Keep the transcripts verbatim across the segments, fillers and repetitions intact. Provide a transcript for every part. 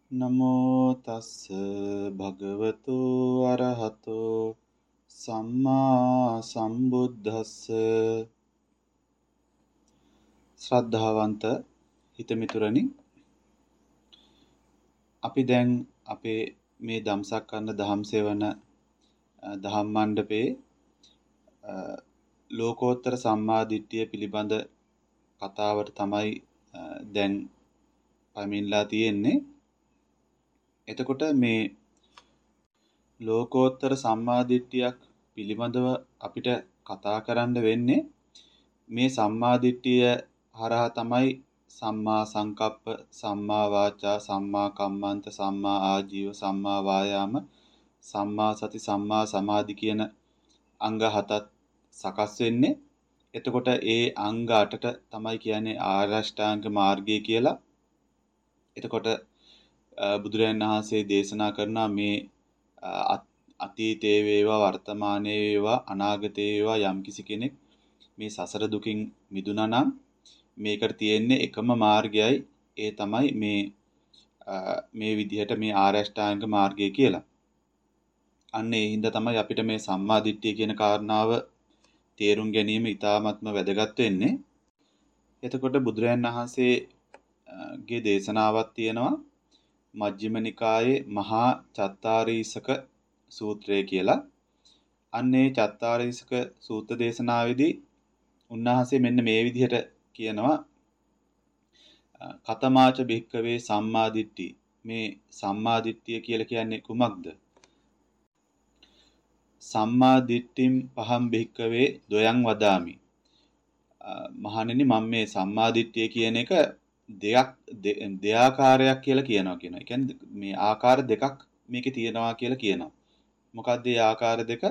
නමෝ තස්ස භගවතු අරහතෝ සම්මා සම්බුද්දස්ස. ශ්‍රද්ධාවන්ත හිතමිතුරනි, අපි දැන් අපේ මේ දම්සක් කරන දහම් සෙවන දහම් මණ්ඩපේ ලෝකෝත්තර සම්මා දිට්ඨිය පිළිබඳ කතාවට තමයි දැන් පැමිණලා තියෙන්නේ. එතකොට මේ ලෝකෝත්තර සම්මා දිට්ඨියක් පිළිබඳව අපිට කතා කරන්න වෙන්නේ මේ සම්මා දිට්ඨිය හරහා තමයි සම්මා සංකප්ප, සම්මා වාචා, සම්මා කම්මන්ත, සම්මා ආජීව, සම්මා වායාම, සම්මා සති, සම්මා සමාධි කියන අංග හතත් සකස් වෙන්නේ. එතකොට ඒ අංග අටට තමයි කියන්නේ ආර්ය අෂ්ටාංග මාර්ගය කියලා. එතකොට බුදුරජාණන් වහන්සේ දේශනා කරනා මේ අතීතයේ වේවා, වර්තමානයේ වේවා, අනාගතයේ වේවා යම්කිසි කෙනෙක් මේ සසර දුකින් මිදුණා නම් මේකට තියෙන්නේ එකම මාර්ගයයි. ඒ තමයි මේ මේ විදිහට මේ ආර්ය අෂ්ටාංග මාර්ගය කියලා. අන්න ඒ හින්දා තමයි අපිට මේ සම්මා දිට්ඨිය කියන කාරණාව තේරුම් ගැනීම ඉතාමත්ම වැදගත් වෙන්නේ. එතකොට බුදුරජාණන් වහන්සේගේ දේශනාවක් තියෙනවා මජ්ක්‍ධිම නිකායේ මහා චත්තාරීසක සූත්‍රය කියලා. අන්නේ චත්තාරීසක සූත්‍ර දේශනාවේදී උන්වහන්සේ මෙන්න මේ විදිහට කියනවා කතමාච භික්කවේ සම්මා දිට්ඨි. මේ සම්මා දිට්ඨිය කියලා කියන්නේ කුමක්ද? සම්මා දිට්ඨිම් පහම් භික්කවේ දොයං වදාමි. මහණෙනි, මම මේ සම්මා දිට්ඨිය කියන එක දෙයක් දෙආකාරයක් කියලා කියනවා කියනවා. ඒ කියන්නේ මේ ආකාර දෙකක් මේකේ තියෙනවා කියලා කියනවා. මොකක්ද මේ ආකාර දෙක?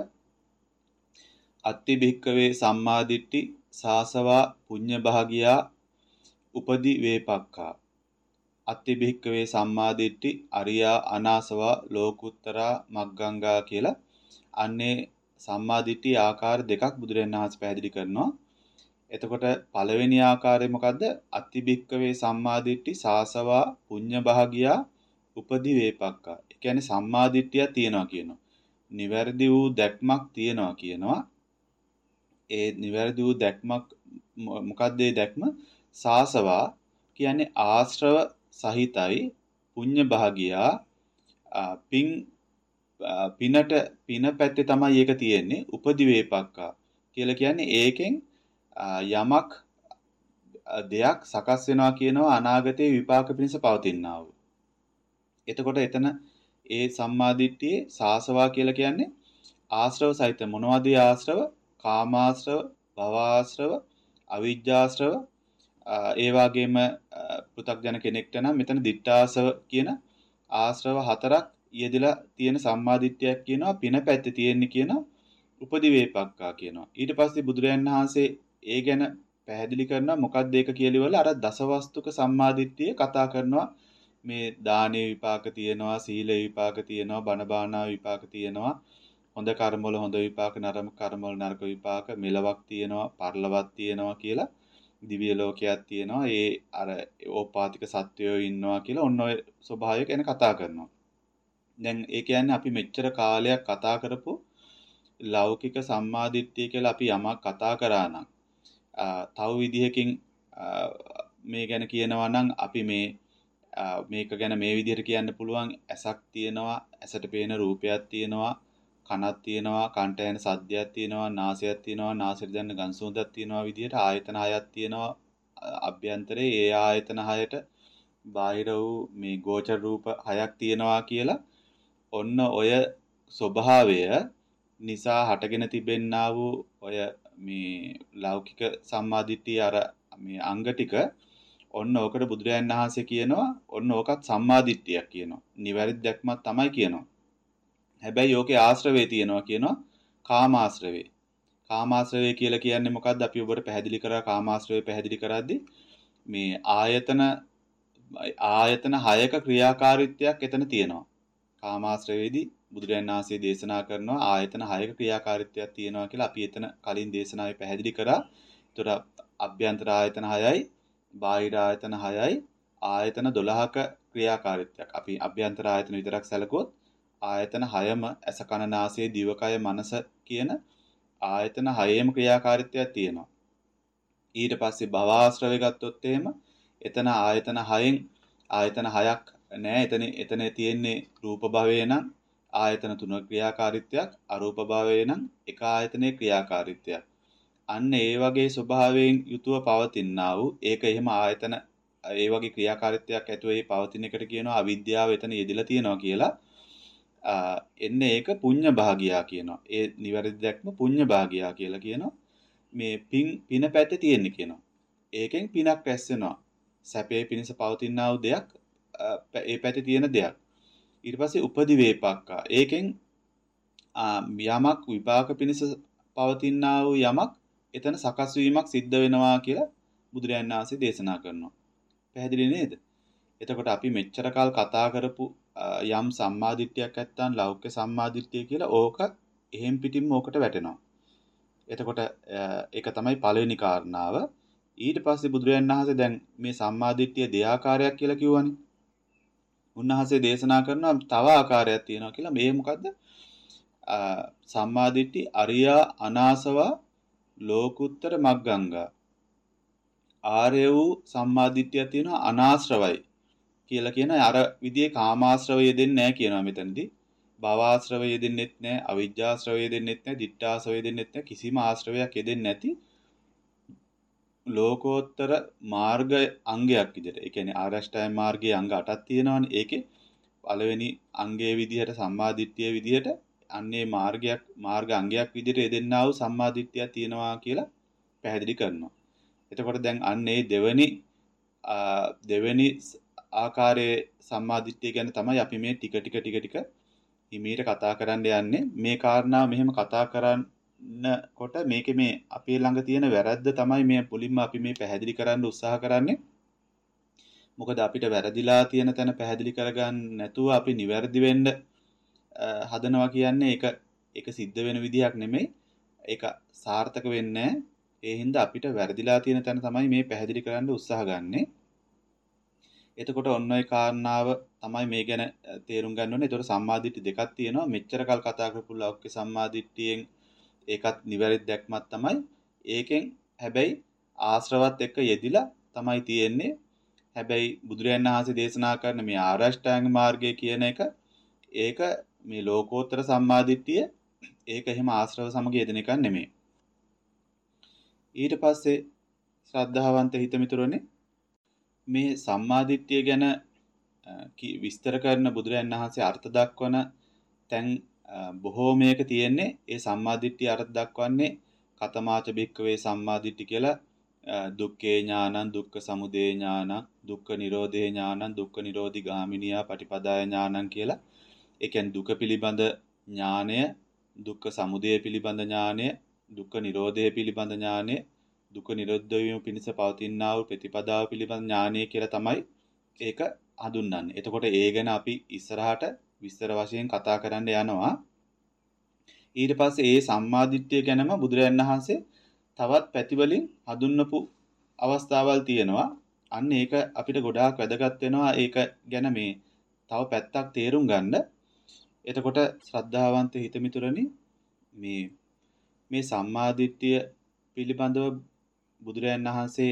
අත්ති භික්කවේ සම්මා දිට්ඨි සාසවා පුඤ්ඤ භාගියා උපදි වේපක්ඛා. අත්ති භික්කවේ සම්මා දිට්ඨි අරියා අනාසවා ලෝකුත්තරා මග්ගංගා කියලා. අන්නේ සම්මා දිට්ඨි ආකාර දෙකක් බුදුරජාණන් වහන්සේ පැහැදිලි කරනවා. එතකොට පළවෙනි ආකාරය මොකද්ද? අත්ති භික්කවේ සම්මා දිට්ඨි සාසවා පුඤ්ඤ භාගියා උපදි වේපක්ඛා. ඒ කියන්නේ සම්මා දිට්ඨියක් තියෙනවා කියනවා. නිවැරදි වූ දැක්මක් තියෙනවා කියනවා. ඒ නිවැරදි වූ දැක්මක් මොකද්ද? ඒ දැක්ම සාසවා කියන්නේ ආශ්‍රව සහිතයි, පුඤ්ඤ භාගියා පින් පිනට පින පැත්තේ තමයි ඒක තියෙන්නේ. උපදි වේපක්ඛා කියලා කියන්නේ ඒකෙන් යමක් දෙයක් සකස් වෙනවා කියනවා අනාගතයේ විපාක පිණිස පවතිනා වූ. එතකොට එතන ඒ සම්මාදිට්ඨියේ සාසවා කියලා කියන්නේ ආශ්‍රව සහිත. මොනවද ආශ්‍රව? කාමාශ්‍රව, භවආශ්‍රව, අවිජ්ජාශ්‍රව. ඒ වගේම පෘථග්ජන කෙනෙක්ට නම් මෙතන දිට්ඨාසව කියන ආශ්‍රව හතරක් යෙදලා තියෙන සම්මාදිට්ඨියක් කියනවා. පින පැත්තේ තියෙන්නේ කියනවා උපදි වේපක්ඛා කියනවා. ඊට පස්සේ බුදුරජාණන් වහන්සේ ඒ ගැන පැහැදිලි කරනවා මොකක්ද ඒක කියලා ඉවරලා අර දසවස්තුක සම්මාදිට්ඨිය කතා කරනවා. මේ දානේ විපාක තියෙනවා, සීලේ විපාක තියෙනවා, බණ භාවනා විපාක තියෙනවා, හොඳ කර්ම වල හොඳ විපාක, නරක කර්ම වල නරක විපාක, මෙලවක් තියෙනවා, පරලොවක් තියෙනවා කියලා, දිව්‍ය ලෝකයක් තියෙනවා, ඒ අර ඕපාතික සත්වයෝ ඉන්නවා කියලා ඔන්න ඔය ස්වභාවය ගැන කතා කරනවා. දැන් ඒ කියන්නේ අපි මෙච්චර කාලයක් කතා කරපු ලෞකික සම්මාදිට්ඨිය කියලා අපි යමක් කතා කරා නම් තව විදිහකින් මේ ගැන කියනවා නම් අපි මේ මේක ගැන මේ විදිහට කියන්න පුළුවන්. ඇසක් තියෙනවා, ඇසට පේන රූපයක් තියෙනවා, කනක් තියෙනවා, කන්ට ඇහෙන සද්දයක් තියෙනවා, නාසයක් තියෙනවා, නාසයට දැනෙන ගඳ සුවඳක් තියෙනවා විදිහට ආයතන හයක් තියෙනවා. අභ්‍යන්තරයේ ඒ ආයතන හයට බාහිර වූ මේ ගෝචර රූප හයක් තියෙනවා කියලා ඔන්න ඔය ස්වභාවය නිසා හටගෙන තිබෙන්නා වූ ඔය මේ ලෞකික සම්මාදිට්ඨිය අර මේ අංග ටික ඔන්න ඕකට බුදුරජාණන් වහන්සේ කියනවා ඔන්න ඕකත් සම්මාදිට්ඨියක් කියනවා. නිවැරදි දැක්මක් තමයි කියනවා. හැබැයි ඕකේ ආශ්‍රවේ තියෙනවා කියනවා කාමාශ්‍රවේ. කාමාශ්‍රවේ කියලා කියන්නේ මොකද්ද? අපි ඔබට පැහැදිලි කරා කාමාශ්‍රවේ පැහැදිලි කරද්දී මේ ආයතන ආයතන හයක ක්‍රියාකාරීත්වයක් එතන තියෙනවා. කාමාශ්‍රවේදී බුදුරජාණන් වහන්සේ දේශනා කරනවා ආයතන හයක ක්‍රියාකාරීත්වයක් තියෙනවා කියලා. අපි එතන කලින් දේශනාවේ පැහැදිලි කරා. ඒතර අභ්‍යන්තර ආයතන හයයි, බාහිර ආයතන හයයි, ආයතන දොළහක ක්‍රියාකාරීත්වයක්. අපි අභ්‍යන්තර ආයතන විතරක් සැලකුවොත් ආයතන හයම ඇස කන නාසය දිවකය මනස කියන ආයතන හයේම ක්‍රියාකාරීත්වයක් තියෙනවා. ඊට පස්සේ භවආශ්‍රවය ගත්තොත් එහෙම එතන ආයතන හයෙන් ආයතන හයක් නෑ. එතන එතන තියෙන්නේ රූප භවය නම් ආයතන තුනක ක්‍රියාකාරීත්වයක්, අරූප භවය නම් එක ආයතනයේ ක්‍රියාකාරීත්වයක්. අන්න ඒ වගේ ස්වභාවයෙන් යුතුව පවතිනා වූ ඒක එහෙම ආයතන ඒ වගේ ක්‍රියාකාරීත්වයක් ඇතුව ඒ පවතින එකට කියනවා අවිද්‍යාව එතන යෙදিলা තියෙනවා කියලා. එන්නේ ඒක පුඤ්ඤ භාගියා කියනවා. ඒ නිවැරදි දැක්ම පුඤ්ඤ භාගියා කියලා කියනවා. මේ පින් පින පැත්තේ තියෙන්නේ කියනවා. ඒකෙන් පිනක් රැස් වෙනවා. සැපේ පිණිස පවතිනා වූ දෙයක් ඒ පැත්තේ තියෙන දෙයක්. ඊට පස්සේ උපදි වේපක්කා. ඒකෙන් යමක් විපාක පිණිස පවතිනා වූ යමක් එතන සකස් වීමක් සිද්ධ වෙනවා කියලා බුදුරජාණන් වහන්සේ දේශනා කරනවා. පැහැදිලි නේද? එතකොට අපි මෙච්චර කල් කතා කරපු යම් සම්මාදිට්ඨියක් නැත්තම් ලෞකික සම්මාදිට්ඨිය කියලා ඕක එහෙම් පිටින්ම ඕකට වැටෙනවා. එතකොට ඒක තමයි පළවෙනි කාරණාව. ඊට පස්සේ බුදුරජාණන් වහන්සේ දැන් මේ සම්මාදිට්ඨිය දෙආකාරයක් කියලා කිව්වනේ. උන්වහන්සේ දේශනා කරනවා තව ආකාරයක් තියෙනවා කියලා. මේ මොකද්ද? සම්මාදිට්ඨි අරියා අනාසවා ලෝකුත්තර මග්ගංගා. ආර්ය වූ සම්මාදිට්ඨිය තියෙනවා අනාශ්‍රවයි කියලා කියන අර විදිහේ කාමාශ්‍රවය යෙදෙන්නේ නැහැ කියනවා මෙතනදී. භවආශ්‍රවය යෙදෙන්නෙත් නැහැ, අවිජ්ජාශ්‍රවය යෙදෙන්නෙත් නැහැ, ditthාශ්‍රවය යෙදෙන්නෙත් නැහැ, කිසිම ආශ්‍රවයක් යෙදෙන්නේ නැති ලෝකෝත්තර මාර්ග අංගයක් විදිහට. ඒ කියන්නේ ආරෂ්ඨාය මාර්ගයේ අංග අටක් තියෙනවානේ. ඒකේ පළවෙනි අංගයේ විදිහට සම්මාදිට්ඨිය විදිහට අන්නේ මාර්ගයක් මාර්ග අංගයක් විදිහට යෙදෙන්නා වූ සම්මාදිට්ඨියක් තියෙනවා කියලා පැහැදිලි කරනවා. එතකොට දැන් අන්නේ දෙවෙනි දෙවෙනි ආකාරයේ සම්මාදිට්ඨිය ගැන තමයි අපි මේ ටික ටික ටික ටික හිමීට කතා කරන්න යන්නේ. මේ කාරණා මෙහෙම කතා කරන්නකොට මේකේ මේ අපේ ළඟ තියෙන වැරද්ද තමයි මේ මුලින්ම අපි මේ පැහැදිලි කරන්න උත්සාහ කරන්නේ. මොකද අපිට වැරදිලා තියෙන තැන පැහැදිලි කරගන්න නැතුව අපි නිවැරදි වෙන්න හදනවා කියන්නේ ඒක ඒක සිද්ධ වෙන විදිහක් නෙමෙයි. ඒක සාර්ථක වෙන්නේ නැහැ. ඒ හින්දා අපිට වැරදිලා තියෙන තැන තමයි මේ පැහැදිලි කරන්න උත්සාහ ගන්නෙ. එතකොට ඔන්න ඔය කාරණාව තමයි මේ ගැන තේරුම් ගන්න ඕනේ. ඒතකොට සම්මාදිට්ඨි දෙකක් තියෙනවා. මෙච්චර කල් කතා කරපු ලෞකික සම්මාදිට්ඨියෙන් ඒකත් නිවැරදි දැක්මක් තමයි. ඒකෙන් හැබැයි ආශ්‍රවත් එක්ක යෙදිලා තමයි තියෙන්නේ. හැබැයි බුදුරජාණන් වහන්සේ දේශනා කරන මේ ආරෂ්ඨාංග මාර්ගය කියන එක ඒක මේ ලෝකෝත්තර සම්මාදිට්ඨිය ඒක එහෙම ආශ්‍රව සමග යෙදෙන එකක් නෙමෙයි. ඊට පස්සේ ශ්‍රද්ධාවන්ත හිතමිතුරනේ මේ සම්මාදිට්ඨිය ගැන විස්තර කරන බුදුරජාණන් වහන්සේ අර්ථ දක්වන තැන් බොහෝමයක තියෙන්නේ ඒ සම්මාදිට්ඨිය අර්ථ දක්වන්නේ කතමාච භික්කවේ සම්මාදිට්ඨි කියලා දුක්ඛේ ඥානං දුක්ඛ සමුදය ඥානං දුක්ඛ නිරෝධේ ඥානං දුක්ඛ නිරෝධි ගාමිනියා පටිපදාය ඥානං කියලා. ඒ කියන්නේ දුක පිළිබඳ ඥානය, දුක්ඛ සමුදය පිළිබඳ ඥානය, දුක්ඛ නිරෝධය පිළිබඳ ඥානය, දුක නිරෝධ වීම පිණිස පවතිනා වූ ප්‍රතිපදාව පිළිබඳ ඥානය කියලා තමයි ඒක හඳුන්වන්නේ. එතකොට ඒ ගැන අපි ඉස්සරහට විස්තර වශයෙන් කතා කරන්න යනවා. ඊට පස්සේ ඒ සම්මාදිට්ඨිය ගැනම බුදුරජාණන් වහන්සේ තවත් පැතිවලින් හඳුන්වපු අවස්ථාවල් තියෙනවා. අන්න ඒක අපිට ගොඩාක් වැදගත් වෙනවා. ඒක ගැන මේ තව පැත්තක් තේරුම් ගන්න. එතකොට ශ්‍රද්ධාවන්ත හිතමිතුරනි මේ මේ සම්මාදිට්ඨිය පිළිබඳව බුදුරජාණන් වහන්සේ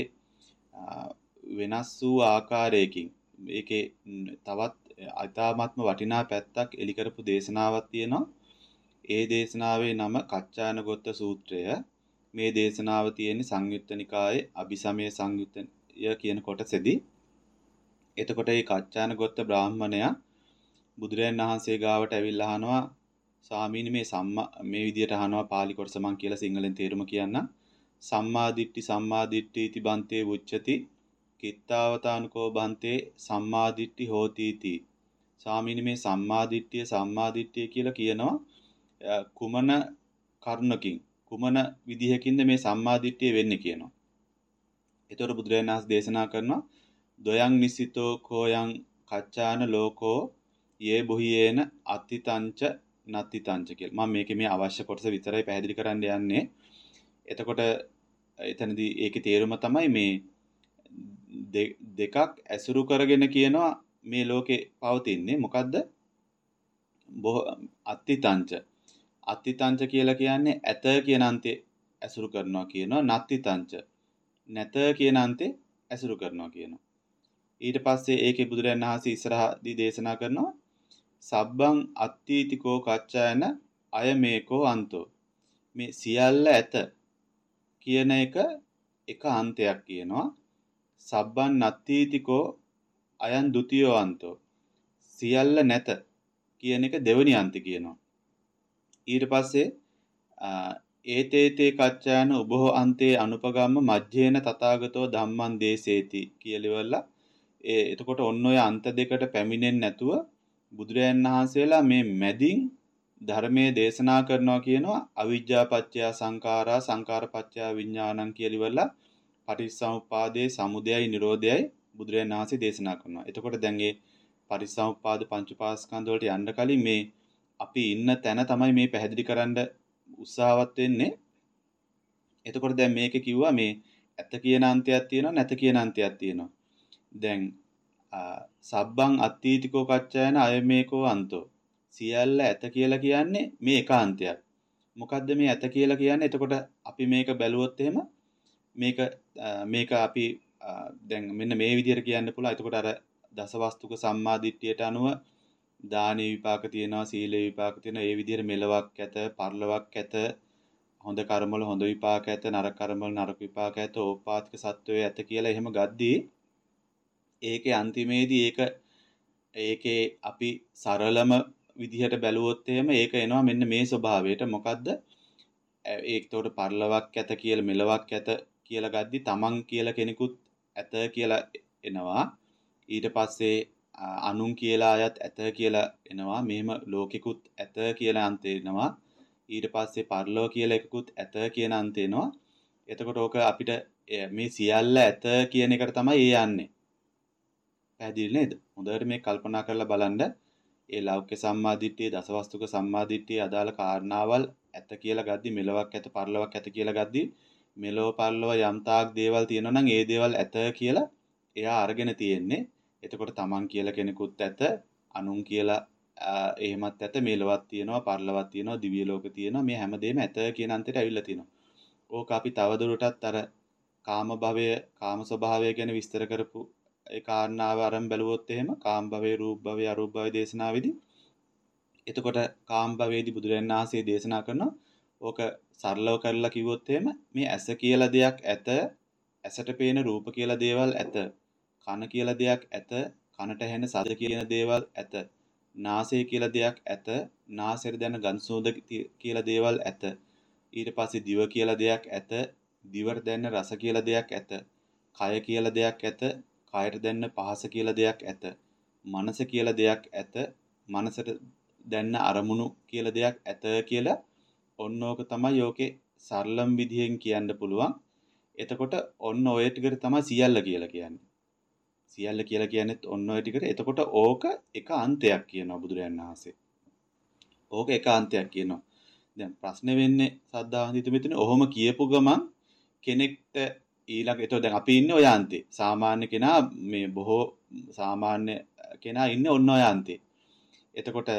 වෙනස් වූ ආකාරයකින් ඒකේ තවත් අතාමත්ම වටිනා පැත්තක් එලි කරපු දේශනාවක් තියෙනවා. ඒ දේශනාවේ නම කච්චායනගොත්ත සූත්‍රය. මේ දේශනාව තියෙන්නේ සංයුත්ත නිකායේ අபிසමය සංයුත්තය කියන කොටසෙදී. එතකොට මේ කච්චායනගොත්ත බ්‍රාහ්මණයා බුදුරජාණන් වහන්සේ ගාවට ඇවිල්ලා අහනවා ස්වාමීනි මේ සම්මා මේ විදියට අහනවා පාලි කොටස මං කියලා සිංහලෙන් තේරුම කියන්නම්. සම්මාදිට්ඨි සම්මාදිට්ඨි इति බන්තේ උච්චති කිත්තාවතානුකෝ බන්තේ සම්මාදිට්ඨි හෝති इति. ස්වාමීනි මේ සම්මාදිට්ඨිය සම්මාදිට්ඨිය කියලා කියනවා කුමන කරුණකින් කුමන විදිහකින්ද මේ සම්මාදිට්ඨිය වෙන්නේ කියනවා. ඒතකොට බුදුරජාණන් වහන්සේ දේශනා කරනවා දොයං නිසිතෝ කෝයං කච්චාන ලෝකෝ යේ බොහියේන අත්තිතංච නත්තිතංච කියලා. මම මේකේ මේ අවශ්‍ය කොටස විතරයි පැහැදිලි කරන්න යන්නේ. එතකොට එතනදී ඒකේ තේරුම තමයි මේ දෙකක් ඇසුරු කරගෙන කියනවා මේ ලෝකේ පවතින්නේ. මොකද්ද? අත්තිතංච. අත්තිතංච කියලා කියන්නේ ඇත කියන අන්තේ ඇසුරු කරනවා කියනවා. නත්තිතංච. නැත කියන අන්තේ ඇසුරු කරනවා කියනවා. ඊට පස්සේ ඒකේ බුදුරජාණන් වහන්සේ ඉස්සරහදී දේශනා කරනවා සබ්බං අත්ථීතිකෝ කච්චායන අයමේකෝ අන්තෝ. මේ සියල්ල ඇත කියන එක එක අන්තයක් කියනවා. සබ්බන් නත්ථීතිකෝ අයන් ဒ ුතියෝ අන්තෝ. සියල්ල නැත කියන එක දෙවෙනි අන්තය කියනවා. ඊට පස්සේ ඒතේතේ කච්චායන උභෝ අන්තේ අනුපගම්ම මජ්ජේන තථාගතෝ ධම්මං දේසේති කියලිවලා ඒ එතකොට ඔන්න ඔය අන්ත දෙකට පැමිණෙන්නේ නැතුව බුදුරයන් වහන්සේලා මේ මැදින් ධර්මයේ දේශනා කරනවා කියනවා අවිජ්ජා පත්‍ය සංඛාරා සංඛාර පත්‍ය විඥානං කියලිවලා පටිච්චසමුප්පාදේ සමුදයයි නිරෝධයයි බුදුරයන් වහන්සේ දේශනා කරනවා. එතකොට දැන් මේ පටිච්චසමුප්පාද පංච පාස්කන්ධ වලට යන්න කලින් මේ අපි ඉන්න තැන තමයි මේ පැහැදිලි කරන්න උත්සාහවත් වෙන්නේ. එතකොට දැන් මේක කිව්වා මේ ඇත කියන අන්තයක් තියෙනවා නැත කියන අන්තයක් තියෙනවා. දැන් සබ්බං අත්ථීතිකෝ කච්චායන අයමේකෝ අන්තෝ. සියල්ල ඇත කියලා කියන්නේ මේ එක අන්තයක්. මොකද්ද මේ ඇත කියලා කියන්නේ? එතකොට අපි මේක බැලුවොත් එහෙම මේක මේක අපි දැන් මෙන්න මේ විදිහට කියන්න පුළුවන්. එතකොට අර දසවස්තුක සම්මාදිට්ඨියට අනුව දානීය විපාක තියෙනවා, සීල විපාක තියෙනවා. ඒ විදිහට මෙලවක් ඇත, පරලොවක් ඇත, හොඳ කර්ම වල හොඳ විපාක ඇත, නරක කර්ම වල නරක විපාක ඇත, ඕපාතික සත්වයේ ඇත කියලා එහෙම ගද්දී ඒකේ අන්තිමේදී ඒක ඒකේ අපි සරලම විදිහට බැලුවොත් එහෙම ඒක එනවා මෙන්න මේ ස්වභාවයට. මොකද්ද? ඒකට පරලොවක් ඇත කියලා මෙලවක් ඇත කියලා ගද්දී තමන් කියලා කෙනෙකුත් ඇත කියලා එනවා. ඊට පස්සේ අනුන් කියලා අයත් ඇත කියලා එනවා. මෙහෙම ලෝකෙකුත් ඇත කියලා අන්තේ එනවා. ඊට පස්සේ පරලෝ කියලා එකකුත් ඇත කියන අන්තේ එනවා. එතකොට ඕක අපිට මේ සියල්ල ඇත කියන එකට තමයි ඒ යන්නේ. පැහැදිලි නේද? හොඳට මේ කල්පනා කරලා බලන්න. ඒ ලෞකික සම්මාදිට්ඨිය, දසවස්තුක සම්මාදිට්ඨිය අදාළ කාරණාවල් ඇත කියලා ගද්දි මෙලොවක් ඇත, පරලොවක් ඇත කියලා ගද්දි මෙලොව පරලොව යම් තාක් දේවල් තියෙනවා නම් ඒ දේවල් ඇත කියලා එයා අරගෙන තියෙන්නේ. එතකොට තමන් කියලා කෙනෙකුත් ඇත, අනුන් කියලා එහෙමත් ඇත, මෙලොවක් තියෙනවා, පරලොවක් තියෙනවා, දිව්‍ය ලෝක තියෙනවා. මේ හැමදේම ඇත කියන අන්තයට ඇවිල්ලා තියෙනවා. ඕක අපි තවදුරටත් අර කාම භවය, කාම ස්වභාවය ගැන විස්තර කරපු ඒ කාරණාව අරන් බැලුවොත් එහෙම කාම භවයේ, රූප භවයේ, අරූප භවයේ දේශනාවේදී එතකොට කාම භවයේදී බුදුරජාණන් වහන්සේ දේශනා කරනවා ඕක සරලව කරලා කිව්වොත් එහෙම මේ ඇස කියලා දෙයක් ඇත, ඇසට පේන රූප කියලා දේවල් ඇත, කන කියලා දෙයක් ඇත, කනට ඇහෙන ශබ්ද කියන දේවල් ඇත, නාසය කියලා දෙයක් ඇත, නාසයට දැනෙන ගඳ සුවඳ කියලා දේවල් ඇත, ඊට පස්සේ දිව කියලා දෙයක් ඇත, දිවට දැනෙන රස කියලා දෙයක් ඇත, කය කියලා දෙයක් ඇත, කයට දැනෙන පහස කියලා දෙයක් ඇත, මනස කියලා දෙයක් ඇත, මනසට දැනෙන අරමුණු කියලා දෙයක් ඇත කියලා ඔන්න ඕක තමයි යෝකේ සරලම් විදිහෙන් කියන්න පුළුවන්. එතකොට ඔන්න ඔය ටිකට තමයි සියල්ල කියලා කියන්නේ. සියල්ල කියලා කියන්නේත් ඔන්න ඔය ටිකට. එතකොට ඕක එක අන්තයක් කියනවා බුදුරජාණන් වහන්සේ. ඕක එක අන්තයක් කියනවා. දැන් ප්‍රශ්නේ වෙන්නේ සද්ධාන්විත මෙතන ඔහොම කියපු ගමන් කෙනෙක්ට ඊළඟ එතකොට දැන් අපි ඉන්නේ ඔය අන්තේ. සාමාන්‍ය කෙනා මේ බොහෝ සාමාන්‍ය කෙනා ඉන්නේ ඔන්න ඔය අන්තේ. එතකොට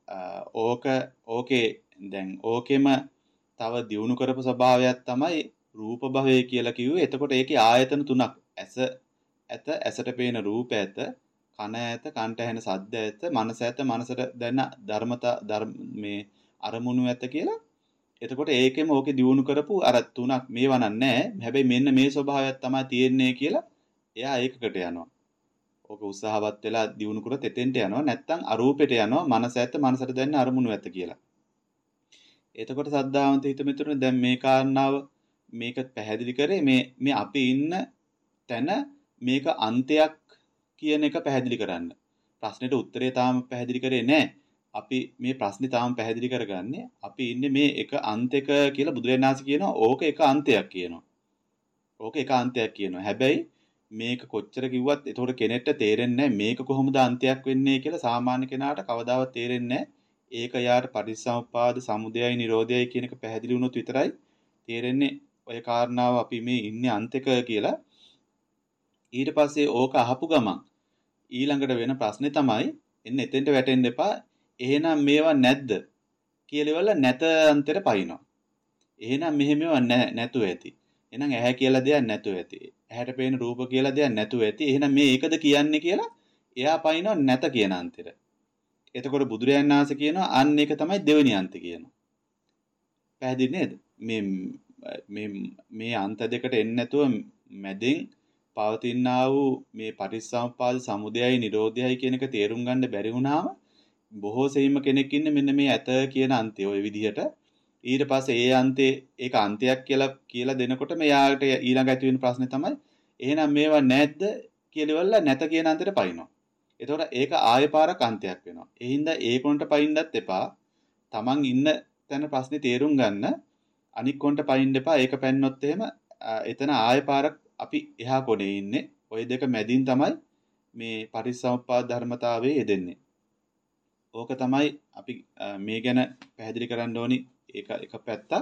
ඕක ඕකේ දැන් ඕකෙම තව දියුණු කරපු ස්වභාවයක් තමයි රූප භවය කියලා කිව්වේ. එතකොට ඒකේ ආයතන තුනක් ඇස ඇත, ඇසට පේන රූප ඇත, කන ඇත, කනට ඇහෙන ශබ්ද ඇත, මනස ඇත, මනසට දැනෙන ධර්මතා ධර්ම මේ අරමුණු ඇත කියලා. එතකොට ඒකෙම ඕකේ දියුණු කරපු අර තුනක් මේවා නැහැ. හැබැයි මෙන්න මේ ස්වභාවයක් තමයි තියෙන්නේ කියලා එයා ඒකකට යනවා. ඕක උත්සාහවත් වෙලා දියුණු කරොත් එතෙන්ට යනවා. නැත්තම් අරූපෙට යනවා. මනස ඇත, මනසට දැනෙන අරමුණු ඇත කියලා. එතකොට සද්ධාවන්ත හිත මිතුරුනේ දැන් මේ කාරණාව මේක පැහැදිලි කරේ මේ මේ අපි ඉන්න තැන මේක අන්තයක් කියන එක පැහැදිලි කරන්න. ප්‍රශ්නෙට උත්තරේ තාම පැහැදිලි කරේ නැහැ. අපි මේ ප්‍රශ්නේ තාම පැහැදිලි කරගන්නේ අපි ඉන්නේ මේ එක අන්තයක කියලා බුදුරජාණන් වහන්සේ කියනවා. ඕක එක අන්තයක් කියනවා. ඕක එක අන්තයක් කියනවා. හැබැයි මේක කොච්චර කිව්වත් ඒතකොට කෙනෙක්ට තේරෙන්නේ නැහැ මේක කොහොමද අන්තයක් වෙන්නේ කියලා. සාමාන්‍ය කෙනාට කවදාවත් තේරෙන්නේ නැහැ. ඒක යාට පටිච්චසමුප්පාද සමුදයයි නිරෝධයයි කියන එක පැහැදිලි වුණොත් විතරයි තේරෙන්නේ ඔය කාරණාව අපි මේ ඉන්නේ අන්තක කියලා. ඊට පස්සේ ඕක අහපු ගමන් ඊළඟට වෙන ප්‍රශ්නේ තමයි එන්න එතෙන්ට වැටෙන්න එපා. එහෙනම් මේවා නැද්ද කියලා ඉවරලා නැත අන්තයට පයින්නවා. එහෙනම් මෙහෙම මේවා නැතුව ඇති. එහෙනම් ඇහැ කියලා දෙයක් නැතුව ඇති. ඇහැට පේන රූප කියලා දෙයක් නැතුව ඇති. එහෙනම් මේ ඒකද කියන්නේ කියලා එයා පයින්නවා නැත කියන අන්තයට. එතකොට බුදුරයන් වහන්සේ කියනවා අන්න ඒක තමයි දෙවෙනි අන්තය කියනවා. පැහැදිලි නේද? මේ මේ මේ අන්ත දෙකට එන්නේ නැතුව මැදෙන් පවතිනා වූ මේ පටිච්චසමුප්පාද සමුදයයි නිරෝධයයි කියන එක තේරුම් ගන්න බැරි වුණාම බොහෝ සෙයින්ම කෙනෙක් ඉන්නේ මෙන්න මේ ඇත කියන අන්තය ඔය විදිහට. ඊට පස්සේ ඒ අන්තේ ඒක අන්තයක් කියලා කියලා දෙනකොට මෙයාට ඊළඟ ඇති වෙන ප්‍රශ්නේ තමයි එහෙනම් මේවා නැද්ද කියලා ඉවරලා නැත කියන අන්තයට පයින්නවා. එතකොට ඒක ආයෙ පාරක් අන්තයක් වෙනවා. ඒ හින්දා ඒ කොන්ට පයින්නත් එපා. Taman ඉන්න තැන ප්‍රශ්නේ තේරුම් ගන්න අනික් කොන්ට පයින්න එපා. ඒක පැන්නොත් එහෙම එතන ආයෙ පාරක් අපි එහා කොනේ ඉන්නේ. ওই දෙක මැදින් තමයි මේ පටිච්චසමුප්පාද ධර්මතාවයේ යෙදෙන්නේ. ඕක තමයි අපි මේ ගැන පැහැදිලි කරන්න ඕනි. ඒක එක පැත්තක්.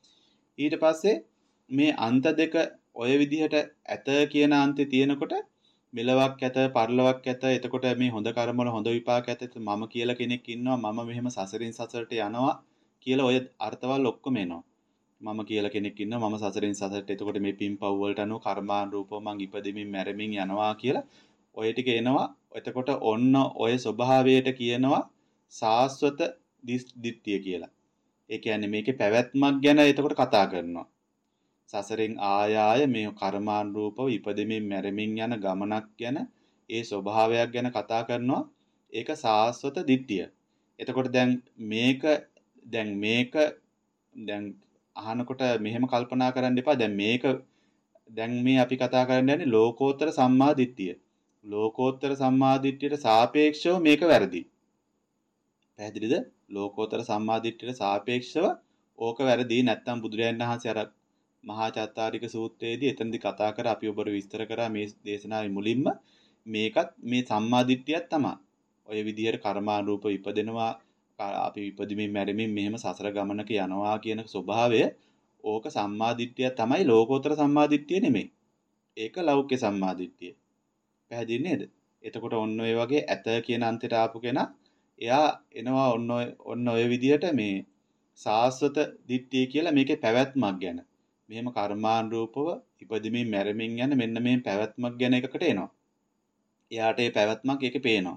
ඊට පස්සේ මේ අන්ත දෙක ඔය විදිහට ඇත කියන අන්තේ තියෙනකොට මෙලවක් ඇත පරලොවක් ඇත. එතකොට මේ හොඳ කර්ම වල හොඳ විපාක ඇත. මම කියලා කෙනෙක් ඉන්නවා. මම මෙහෙම සසරින් සසරට යනවා කියලා ඔය අර්ථවල ඔක්කොම එනවා. මම කියලා කෙනෙක් ඉන්නවා. මම සසරින් සසරට. එතකොට මේ පින්පව් වලට අනුව කර්මානුරූපව මං ඉපදෙමින් මැරෙමින් යනවා කියලා ඔය ටික එනවා. එතකොට ඔන්න ඔය ස්වභාවයට කියනවා සාස්වත දිට්ඨිය කියලා. ඒ කියන්නේ මේකේ පැවැත්මක් ගැන එතකොට කතා කරනවා. සසරෙන් ආය ආය මේ කර්මානුරූපව ඉපදෙමින් මැරෙමින් යන ගමනක් ගැන ඒ ස්වභාවයක් ගැන කතා කරනවා. ඒක සාස්වත දිට්ඨිය. එතකොට දැන් මේක දැන් මේක දැන් අහනකොට මෙහෙම කල්පනා කරන්න එපා. දැන් මේක දැන් මේ අපි කතා කරන්න යන්නේ ලෝකෝත්තර සම්මා දිට්ඨිය. ලෝකෝත්තර සම්මා දිට්ඨියට සාපේක්ෂව මේක වැරදි. පැහැදිලිද? ලෝකෝත්තර සම්මා දිට්ඨියට සාපේක්ෂව ඕක වැරදි. නැත්තම් බුදුරජාණන් වහන්සේ අර මහා චත්තාරික සූත්‍රයේදී එතනදී කතා කර අපි ඔබට විස්තර කරා මේ දේශනාවේ මුලින්ම මේකත් මේ සම්මා දිට්ඨියක් තමයි. ඔය විදිහට කර්මානුරූප ඉපදෙනවා අපි ඉපදිමින් මැරෙමින් මෙහෙම සසර ගමනක යනවා කියන ස්වභාවය ඕක සම්මා දිට්ඨිය තමයි. ලෝකෝත්තර සම්මා දිට්ඨිය නෙමෙයි. ඒක ලෞකික සම්මා දිට්ඨිය. පැහැදිලි නේද? එතකොට ඔන්න ඔය වගේ ඇත කියන අන්තයට ආපු කෙනා එයා එනවා ඔන්න ඔය ඔන්න ඔය විදිහට මේ සාස්වත දිට්ඨිය කියලා මේකේ පැවැත්මක් ගැන. මෙහෙම කර්මානුරූපව ඉපදිමින් මැරෙමින් යන මෙන්න මේ පැවැත්මක් ගැන එකකට එනවා. එයාට ඒ පැවැත්මක් ඒකේ පේනවා.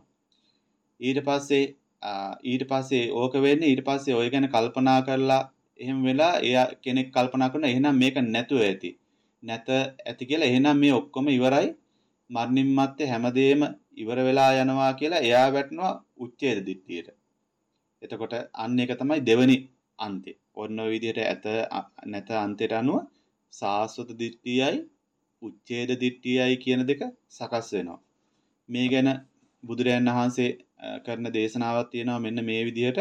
ඊට පස්සේ ඊට පස්සේ ඕක වෙන්නේ ඊට පස්සේ ඔය ගැන කල්පනා කරලා එහෙම වෙලා එයා කෙනෙක් කල්පනා කරනවා එහෙනම් මේක නැතුව ඇති. නැත ඇති කියලා එහෙනම් මේ ඔක්කොම ඉවරයි. මරණින් මත්තේ හැමදේම ඉවර වෙලා යනවා කියලා එයා වැටෙනවා උච්ඡේද දිට්ඨියට. එතකොට අන්න ඒක තමයි දෙවෙනි අන්තය. ඔන්න ඔය විදිහට ඇත නැත අන්තයට අනුව සාස්වත දිට්ඨියයි උච්ඡේද දිට්ඨියයි කියන දෙක සකස් වෙනවා. මේ ගැන බුදුරයන් වහන්සේ කරන දේශනාවක් තියෙනවා මෙන්න මේ විදිහට.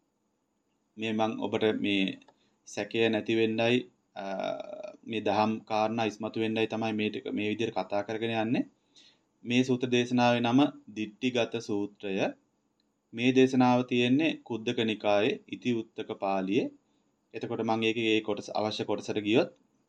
මේ මම ඔබට මේ සැකය නැති වෙන්නයි මේ දහම් කාරණා ඉස්මතු වෙන්නයි තමයි මේ ටික මේ විදිහට කතා කරගෙන යන්නේ. මේ සූත්‍ර දේශනාවේ නම දිට්ඨිගත සූත්‍රය. මේ දේශනාව තියෙන්නේ කුද්දක නිකායේ ඉති උත්තක පාළියේ. එතකොට මම ඒකේ ඒ කොටස අවශ්‍ය කොටසට ගියොත්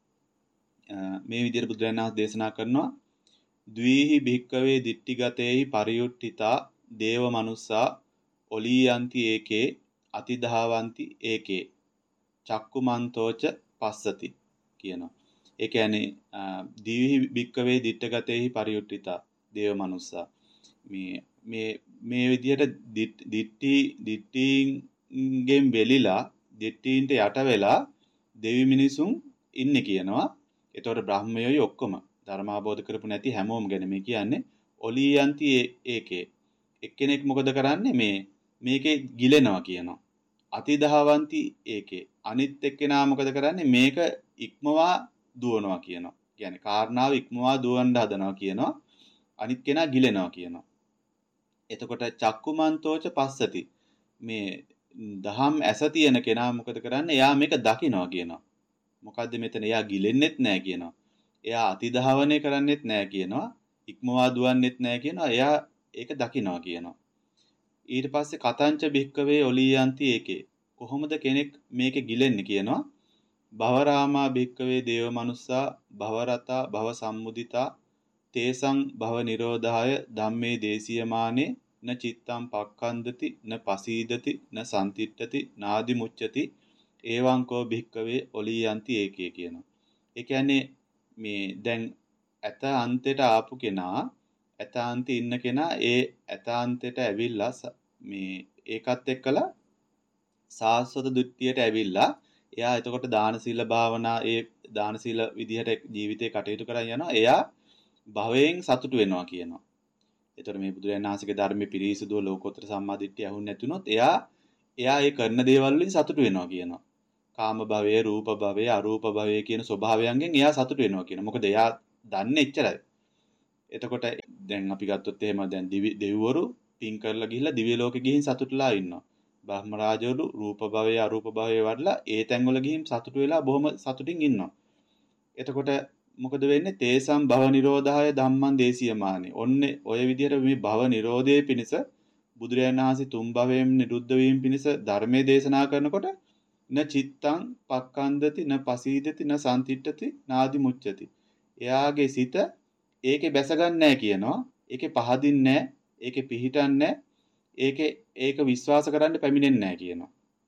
මේ විදිහට බුදුරජාණන් වහන්සේ දේශනා කරනවා ද්වීහි භික්කවේ දිට්ඨිගතේහි පරියුට්ඨිතා දේව මනුස්සා ඔලීයන්ති ඒකේ අතිධාවಂತಿ ඒකේ චක්කුමන්තෝච පස්සති කියනවා. ඒ කියන්නේ ද්වීහි භික්කවේ දිට්ඨිගතේහි පරියුට්ඨිතා දේව මනුස්සා මේ මේ මේ විදිහට දිට්ඨි දිට්ඨියෙන් වෙලිලා දිට්ඨීන්ට යට වෙලා දෙවි මිනිසුන් ඉන්නේ කියනවා. ඒතකොට බ්‍රාහ්මයෝයි ඔක්කොම ධර්මාබෝධ කරපු නැති හැමෝම ගැන මේ කියන්නේ ඔලීයන්ති ඒකේ. එක්කෙනෙක් මොකද කරන්නේ මේ මේකේ ගිලෙනවා කියනවා. අතිධාවಂತಿ ඒකේ. අනිත් එක්කෙනා මොකද කරන්නේ මේක ඉක්මවා දුවනවා කියනවා. කියන්නේ කාරණාව ඉක්මවා දුවන්න හදනවා කියනවා. අනිත් කෙනා ගිලෙනවා කියනවා. එතකොට චක්කුමන්තෝච පස්සති මේ දහම් ඇස තියෙන කෙනා මොකද කරන්නේ? එයා මේක දකිනවා කියනවා. මොකද්ද මෙතන? එයා ගිලෙන්නෙත් නැහැ කියනවා. එයා අතිධාවනය කරන්නෙත් නැහැ කියනවා. ඉක්මවා දුවන්නෙත් නැහැ කියනවා. එයා ඒක දකිනවා කියනවා. ඊට පස්සේ කතංච භික්කවේ ඔලීයන්ති ඒකේ. කොහොමද කෙනෙක් මේකේ ගිලෙන්නේ කියනවා. භවරාමා භික්කවේ දේව මනුස්සා භවරතා භව සම්මුදිතා තේසං භව නිරෝධාය ධම්මේ දේශීයමානේ න චිත්තං පක්ඛන්දති න පසීදති න සම්තිට්ඨති නාදි මුච්ඡති එවං කෝ භික්කවේ ඔලියන්ති ඒකේ කියනවා. ඒ කියන්නේ මේ දැන් ඇත අන්තයට ආපු කෙනා ඇත අන්තේ ඉන්න කෙනා ඒ ඇත අන්තයට ඇවිල්ලා මේ ඒකත් එක්කලා සාස්වත දෘෂ්ටියට ඇවිල්ලා එයා එතකොට දාන සීල භාවනා ඒ දාන සීල විදිහට ජීවිතේ කටයුතු කරන් යනවා. එයා භවයෙන් සතුටු වෙනවා කියනවා. ඒතර මේ බුදුරජාණන් වහන්සේගේ ධර්මයේ පිරිසිදුව ලෝකෝත්තර සම්මාදිට්ඨිය අහුන් නැතුනොත් එයා එයා ඒ කරන දේවල් වලින් සතුටු වෙනවා කියනවා. කාම භවයේ, රූප භවයේ, අරූප භවයේ කියන ස්වභාවයන්ගෙන් එයා සතුටු වෙනවා කියනවා. මොකද එයා දන්නේ එච්චරයි. එතකොට දැන් අපි ගත්තොත් එහෙම දැන් දෙවිවරු පින් කරලා ගිහිල්ලා දිව්‍ය ලෝකෙ ගිහින් සතුටුලා ඉන්නවා. බ්‍රහ්ම රාජවරු රූප භවයේ, අරූප භවයේ වඩලා ඒ තැන්වල ගිහින් සතුටු වෙලා බොහොම සතුටින් ඉන්නවා. එතකොට මොකද වෙන්නේ? තේසම් භව නිරෝධාය ධම්මං දේශීයමානේ. ඔන්නේ ඔය විදිහට මේ භව නිරෝධයේ පිණිස බුදුරජාණන් වහන්සේ තුන් භවයෙන් නිරුද්ධ වීම පිණිස ධර්මයේ දේශනා කරනකොට න චිත්තං පක්ඛන්දති න පසීදති න සම්තිට්ඨති නාදි මුච්ඡති. එයාගේ සිත ඒකේ බැසගන්නේ නැහැ කියනවා. ඒකේ පහදින්නේ නැහැ. ඒකේ පිහිටන්නේ නැහැ. ඒකේ ඒක විශ්වාස කරන්න පැමිණෙන්නේ නැහැ කියනවා.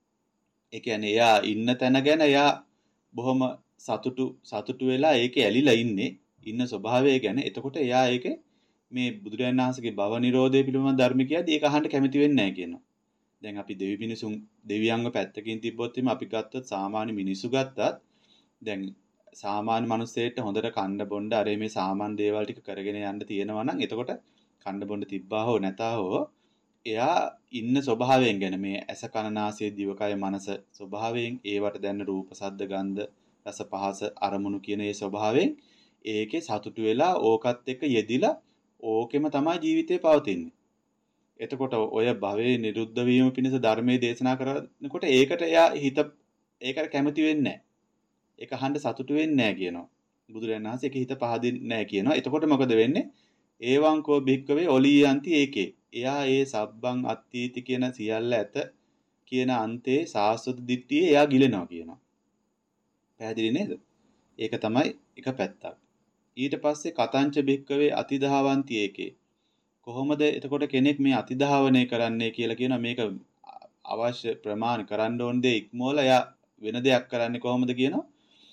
ඒ කියන්නේ එයා ඉන්න තැන ගැන එයා බොහොම සතුටු සතුටු වෙලා ඒකේ ඇලිලා ඉන්නේ ඉන්න ස්වභාවය ගැන. එතකොට එයා ඒකේ මේ බුදුරජාණන් වහන්සේගේ භව නිරෝධය පිළිබඳ ධර්ම කියද්දී ඒක අහන්න කැමති වෙන්නේ නැහැ කියනවා. දැන් අපි දෙවි මිනිසුන් දෙවියන්ව පැත්තකින් තිබ්බොත් එimhe අපි ගත්තොත් සාමාන්‍ය මිනිස්සු ගත්තත් දැන් සාමාන්‍ය මිනිස්සෙට හොඳට කන්න බොන්න අර මේ සාමාන්‍ය දේවල් ටික කරගෙන යන්න තියෙනවා නම් එතකොට කන්න බොන්න තිබ්බා හෝ නැතා හෝ එයා ඉන්න ස්වභාවයෙන් ගැන මේ ඇස කන නාසය දිවකය මනස ස්වභාවයෙන් ඒවට දැනෙන රූප සද්ද ගන්ධ රස පහස අරමුණු කියන ඒ ස්වභාවයෙන් ඒකේ සතුටු වෙලා ඕකත් එක්ක යෙදිලා ඕකෙම තමයි ජීවිතේ පවතින්නේ. එතකොට ඔය භවයේ නිරුද්ධ වීම පිණිස ධර්මයේ දේශනා කරනකොට ඒකට එයා හිත ඒකට කැමති වෙන්නේ නැහැ. ඒක අහන්න සතුටු වෙන්නේ නැහැ කියනවා. බුදුරජාණන් වහන්සේ ඒක හිත පහදින්නේ නැහැ කියනවා. එතකොට මොකද වෙන්නේ? ඒවං කෝ භික්කවේ ඔලියන්ති ඒකේ. එයා ඒ සබ්බං අත්ථීති කියන සියල්ල ඇත කියන අන්තේ සාස්වත දිට්ඨියේ එයා ගිලෙනවා කියනවා. පැහැදිලි නේද? ඒක තමයි එක පැත්තක්. ඊට පස්සේ කතංච භික්කවේ අතිධාවಂತಿ ඒකේ. කොහොමද එතකොට කෙනෙක් මේ අතිධාවනය කරන්නේ කියලා කියනවා. මේක අවශ්‍ය ප්‍රමාණ කරන්න ඕන දේ ඉක්මෝල එයා වෙන දෙයක් කරන්නේ කොහොමද කියනවා.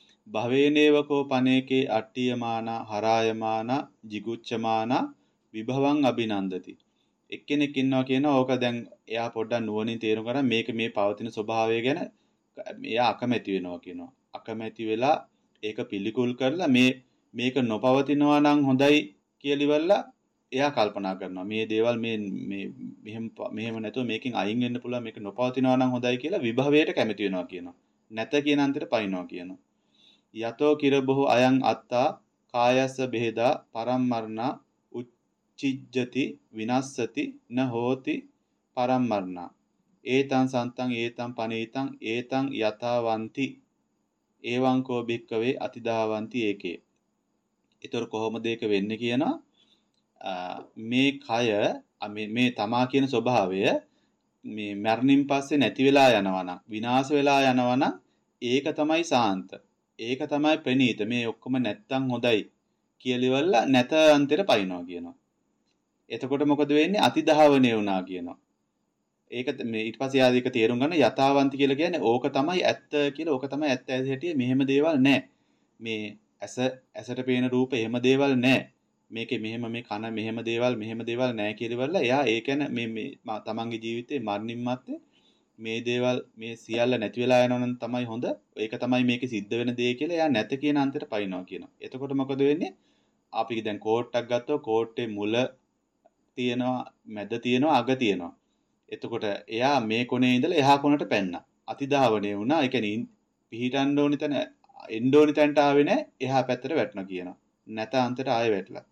භවේනේවකෝ පනේකේ අට්ඨියමාන හරායමාන jigucchamaana විභවං අභිනන්දති. එක්කෙනෙක් ඉන්නවා කියනවා ඕක දැන් එයා පොඩ්ඩක් නුවණින් තේරුම් ගන්න මේක මේ පවතින ස්වභාවය ගැන එයා අකමැති වෙනවා කියනවා. අකමැති වෙලා ඒක පිළිකුල් කරලා මේ මේක නොපවතිනවා නම් හොඳයි කියලා ඉවරලා එයා කල්පනා කරනවා මේ දේවල් මේ මේ මෙහෙම මෙහෙම නැතුව මේකෙන් අයින් වෙන්න පුළුවන් මේක නොපවතිනවා නම් හොඳයි කියලා විභවයට කැමති වෙනවා කියනවා. නැත කියන අන්තයට පයින්නවා කියනවා. යතෝ කිරබහු අයං අත්තා කායස්ස බෙහෙදා පරම්මරණා උච්චිජ්ජති විනස්සති න හෝති පරම්මරණා ඒතං සන්තං ඒතං පනීතං ඒතං යතාවಂತಿ එවං කෝ භික්කවේ අතිදාවಂತಿ ඒකේ. ඊතර කොහොමද ඒක වෙන්නේ කියනවා. මේ කය මේ තමා කියන ස්වභාවය මේ මරණින් පස්සේ නැති වෙලා යනවා නම් විනාශ වෙලා යනවා නම් ඒක තමයි සාන්ත. ඒක තමයි ප්‍රණීත. මේ ඔක්කොම නැත්තම් හොඳයි කියලා ඉවරලා නැත අන්තයට පයින්නවා කියනවා. එතකොට මොකද වෙන්නේ? අතිධාවනය වුණා කියනවා. ඒක මේ ඊට පස්සේ ආදීක තේරුම් ගන්න යථාවන්ති කියලා කියන්නේ ඕක තමයි ඇත්ත කියලා. ඕක තමයි ඇත්ත ඇති හැටි. මෙහෙම දේවල් නැහැ. මේ ඇස ඇසට පේන රූප එහෙම දේවල් නැහැ. මේකේ මෙහෙම මේ කන මෙහෙම දේවල් මෙහෙම දේවල් නැහැ කියලා ඉවරලා එයා ඒ කියන්නේ මේ මේ තමන්ගේ ජීවිතේ මරණින් මත්තේ මේ දේවල් මේ සියල්ල නැති වෙලා යනවනම් තමයි හොඳ. ඒක තමයි මේකේ සිද්ධ වෙන දේ කියලා එයා නැත කියන අන්තයට පයින්නවා කියනවා. එතකොට මොකද වෙන්නේ? අපි දැන් කෝට්ටක් ගත්තොත් කෝට්ටේ මුල තියෙනවා, මැද තියෙනවා, අග තියෙනවා. එතකොට එයා මේ කොනේ ඉඳලා එහා කොනට පැන්නා. අතිධාවනය වුණා. ඒ කියන්නේ පිහිටන්න ඕනි තැන එන්න ඕනි තැනට ආවේ නැහැ. එහා පැත්තට වැටුණා කියනවා. නැත අන්තයට ආයෙ වැටලා.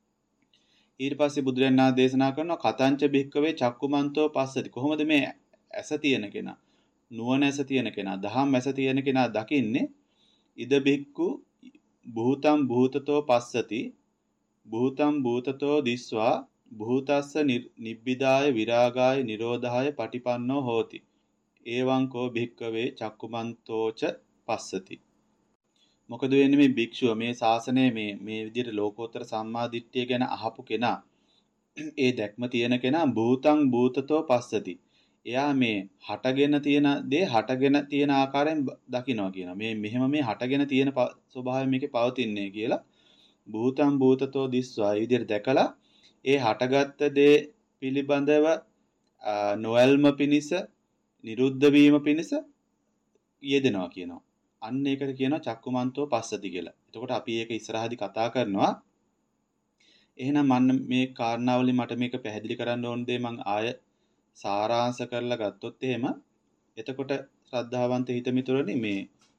ඊට පස්සේ බුදුරජාණන් වහන්සේ දේශනා කරනවා කතංච භික්කවේ චක්කුමන්තෝ පස්සති. කොහොමද මේ ඇස තියෙන කෙනා, නුවණ ඇස තියෙන කෙනා, දහම් ඇස තියෙන කෙනා දකින්නේ? ඉද භික්ඛු භූතං භූතතෝ පස්සති. භූතං භූතතෝ දිස්වා භූතස්ස නිබ්බිදාය විරාගාය නිරෝධාය පටිපන්නෝ හෝති. එවං කෝ භික්කවේ චක්කුමන්තෝච පස්සති. මොකද වෙන්නේ මේ භික්ෂුව මේ ශාසනය මේ මේ විදිහට ලෝකෝත්තර සම්මාදිට්ඨිය ගැන අහපු කෙනා ඒ දැක්ම තියෙන කෙනා භූතං භූතතෝ පස්සති. එයා මේ හටගෙන තියෙන දේ හටගෙන තියෙන ආකාරයෙන් දකිනවා කියනවා. මේ මෙහෙම මේ හටගෙන තියෙන ස්වභාවය මේකේ පවතින්නේ කියලා භූතං භූතතෝ දිස්වා විදිහට දැකලා ඒ හටගත්ත දේ පිළිබඳව නොයල්ම පිනිස නිරුද්ධ වීම පිනිස යෙදෙනවා කියනවා. අන්න ඒකට කියනවා චක්කුමන්තෝ පස්සති කියලා. එතකොට අපි ඒක ඉස්සරහදී කතා කරනවා. එහෙනම් මම මේ කාරණාවලින් මට මේක පැහැදිලි කරන්න ඕන දේ මම ආය සාරාංශ කරලා ගත්තොත් එහෙම එතකොට ශ්‍රද්ධාවන්ත හිතමිතුරනි මේ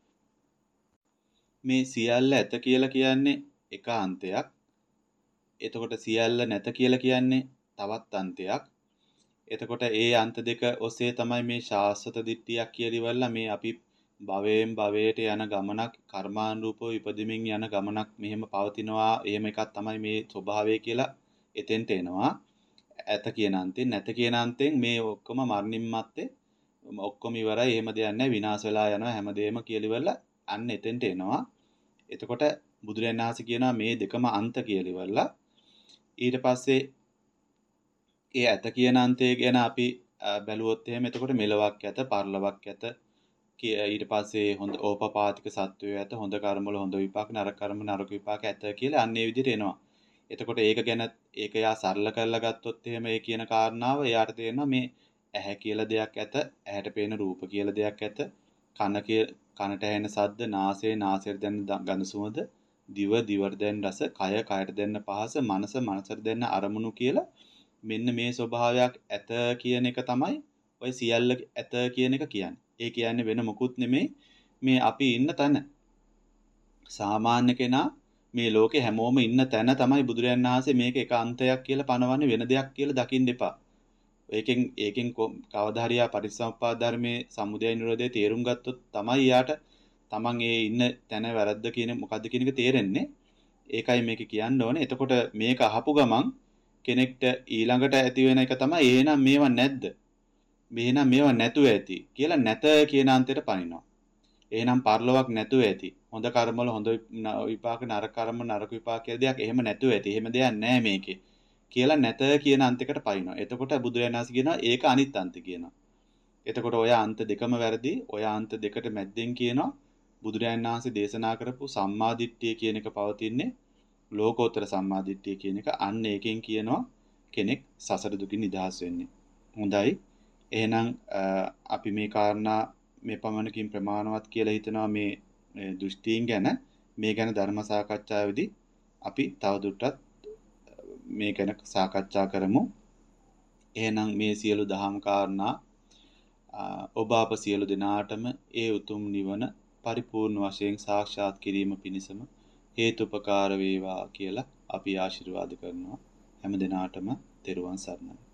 මේ සියල්ල ඇත කියලා කියන්නේ එක අන්තයක්. එතකොට සියල්ල නැත කියලා කියන්නේ තවත් අන්තයක්. එතකොට ඒ අන්ත දෙක ඔස්සේ තමයි මේ ශාස්ත්‍රත දිට්ඨියක් කියලා ඉවරලා මේ අපි භවයෙන් භවයට යන ගමනක් කර්මානුරූපව ඉපදෙමින් යන ගමනක් මෙහෙම පවතිනවා. එහෙම එකක් තමයි මේ ස්වභාවය කියලා එතෙන්ට එනවා. ඇත කියන අන්තෙන් නැත කියන අන්තෙන් මේ ඔක්කොම මරණින් මත්තේ ඔක්කොම ඉවරයි. එහෙම දෙයක් නැහැ. විනාශ වෙලා යනවා හැමදේම කියලා ඉවරලා අන්න එතෙන්ට එනවා. එතකොට බුදුරජාණන් වහන්සේ කියනවා මේ දෙකම අන්ත කියලා ඉවරලා ඊට පස්සේ ඒ ඇත කියන අන්තය ගැන අපි බැලුවොත් එහෙම එතකොට මෙලොවක් ඇත පරලොවක් ඇත ඊට පස්සේ හොඳ ඕපපාතික සත්වය ඇත හොඳ කර්ම වල හොඳ විපාක නරක කර්ම නරක විපාක ඇත කියලා අන්න ඒ විදිහට එනවා. එතකොට ඒක ගැන ඒක යා සරල කරලා ගත්තොත් එහෙම ඒ කියන කාරණාව එයාට තේරෙනවා මේ ඇහැ කියලා දෙයක් ඇත ඇහැට පේන රූප කියලා දෙයක් ඇත කන කනට ඇහෙන ශබ්ද නාසයේ නාසයට දැනෙන ගඳ සුවඳ දිව දිවට දැනෙන රස කය කයට දැනෙන පහස මනස මනසට දැනෙන අරමුණු කියලා මෙන්න මේ ස්වභාවයක් ඇත කියන එක තමයි ඔය සියල්ල ඇත කියන එක කියන්නේ. ඒ කියන්නේ වෙන මොකුත් නෙමෙයි මේ අපි ඉන්න තැන. සාමාන්‍ය කෙනා මේ ලෝකේ හැමෝම ඉන්න තැන තමයි බුදුරජාණන් වහන්සේ මේක එක අන්තයක් කියලා පනවන්නේ වෙන දෙයක් කියලා දකින්න එපා. ඒකෙන් ඒකෙන් කවදා හරි ආ පරිසම්පාද ධර්මයේ සමුදය නිරෝධය තේරුම් ගත්තොත් තමයි යාට තමන් ඒ ඉන්න තැන වැරද්ද කියන මොකද්ද කියන එක තේරෙන්නේ. ඒකයි මේක කියන්න ඕනේ. එතකොට මේක අහපු ගමන් කෙනෙක්ට ඊළඟට ඇති වෙන එක තමයි එහෙනම් මේවා නැද්ද? මෙහෙනම් මේවා නැතුව ඇති කියලා නැත කියන අන්තයට පනිනවා. එහෙනම් පරලොවක් නැතුව ඇති. හොඳ කර්ම වල හොඳ විපාක නරක කර්ම නරක විපාක කියලා දෙයක් එහෙම නැතුව ඇති. එහෙම දෙයක් නැහැ මේකේ. කියලා නැත කියන අන්තයකට පනිනවා. එතකොට බුදුරජාණන් වහන්සේ කියනවා ඒක අනිත් අන්ත කියනවා. එතකොට ඔය අන්ත දෙකම වැරදි. ඔය අන්ත දෙකට මැද්දෙන් කියනවා බුදුරජාණන් වහන්සේ දේශනා කරපු සම්මාදිට්ඨිය කියන එක පවතින්නේ ලෝකෝත්තර සම්මාදිට්ඨිය කියන එක. අන්න ඒකෙන් කියනවා කෙනෙක් සසර දුකින් නිදහස් වෙන්නේ. හොඳයි. එහෙනම් අපි මේ කාරණා මේ පමණකින් ප්‍රමාණවත් කියලා හිතනවා මේ දෘෂ්ටීන් ගැන. මේ ගැන ධර්ම සාකච්ඡාවේදී අපි තවදුරටත් මේ ගැන සාකච්ඡා කරමු. එහෙනම් මේ සියලු දහම් කාරණා ඔබ අප සියලු දෙනාටම ඒ උතුම් නිවන පරිපූර්ණ වශයෙන් සාක්ෂාත් කිරීම පිණිසම හේතුපකාර වේවා කියලා අපි ආශිර්වාද කරනවා. හැම දිනාටම තෙරුවන් සරණයි.